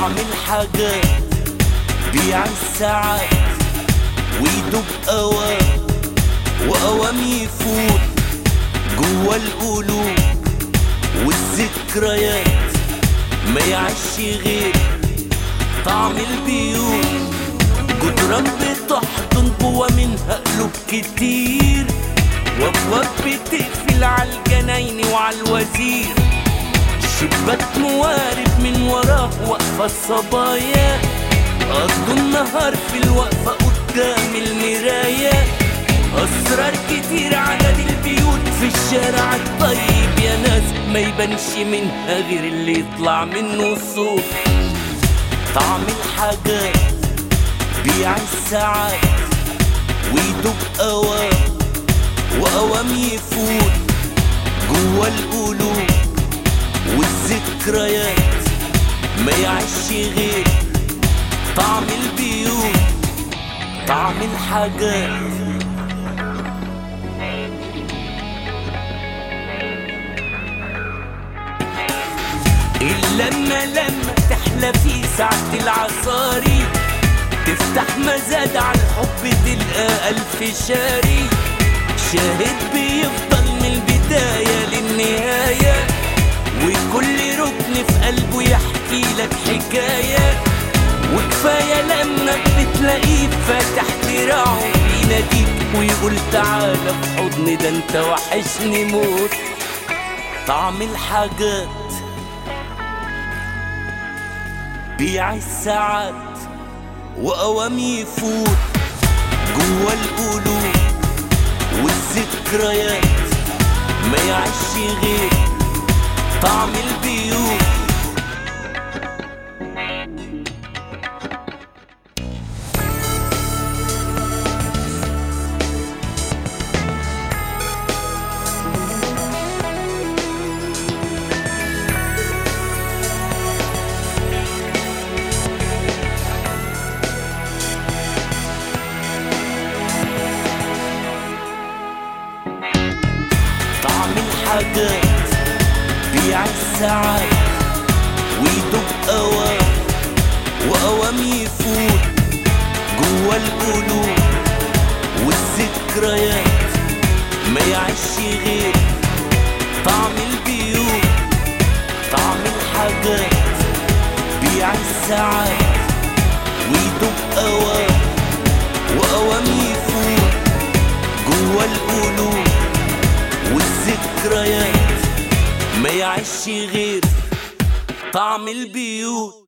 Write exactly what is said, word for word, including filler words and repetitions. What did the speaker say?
طعم الحاجات بيع الساعات ويدوب أوام وأوام يفوت جوا القلوب والذكريات ما يعيش غير طعم البيوت. جدران بتحضن جوا منها قلوب كتير وابواب بتقفل عالجناين وعالوزير. شباك موارب من وراه واقفة الصبايا قضوا النهار في الوقفة قدام المراية. أسرار كتير عدد البيوت في الشارع الطيب يا ناس ما يبانش منها غير اللي يطلع منه الصوت. طعم الحاجات بيع الساعات ويدوب أوام وأوام يفوت جوا القلوب والذكريات ما يعيش غير طعم البيوت. طعم الحاجات اللمة لما تحلى في ساعة العصاري تفتح مزاد على الحب تلقى ألف شاري. شاهد بيفضل من البداية للنهاية وكل ركن في قلبه يحكي لك حكاية. وكفاية لما بتلاقيه فاتح دراعه بيناديك ويقول تعالى في حضني ده انت وحشني موت. طعم الحاجات بيع الساعات وأوام يفوت جوا القلوب والذكريات ما يعيش غير طعم البيوت. حاجات بيع الساعات ويدوب أوام وأوام يفوت جوا القلوب والذكريات ما يعيش غير طعم البيوت. طعم الحاجات بيع الساعات ويدوب أوام وأوام يفوت جوا القلوب والذكريات ما يعيش غير طعم البيوت.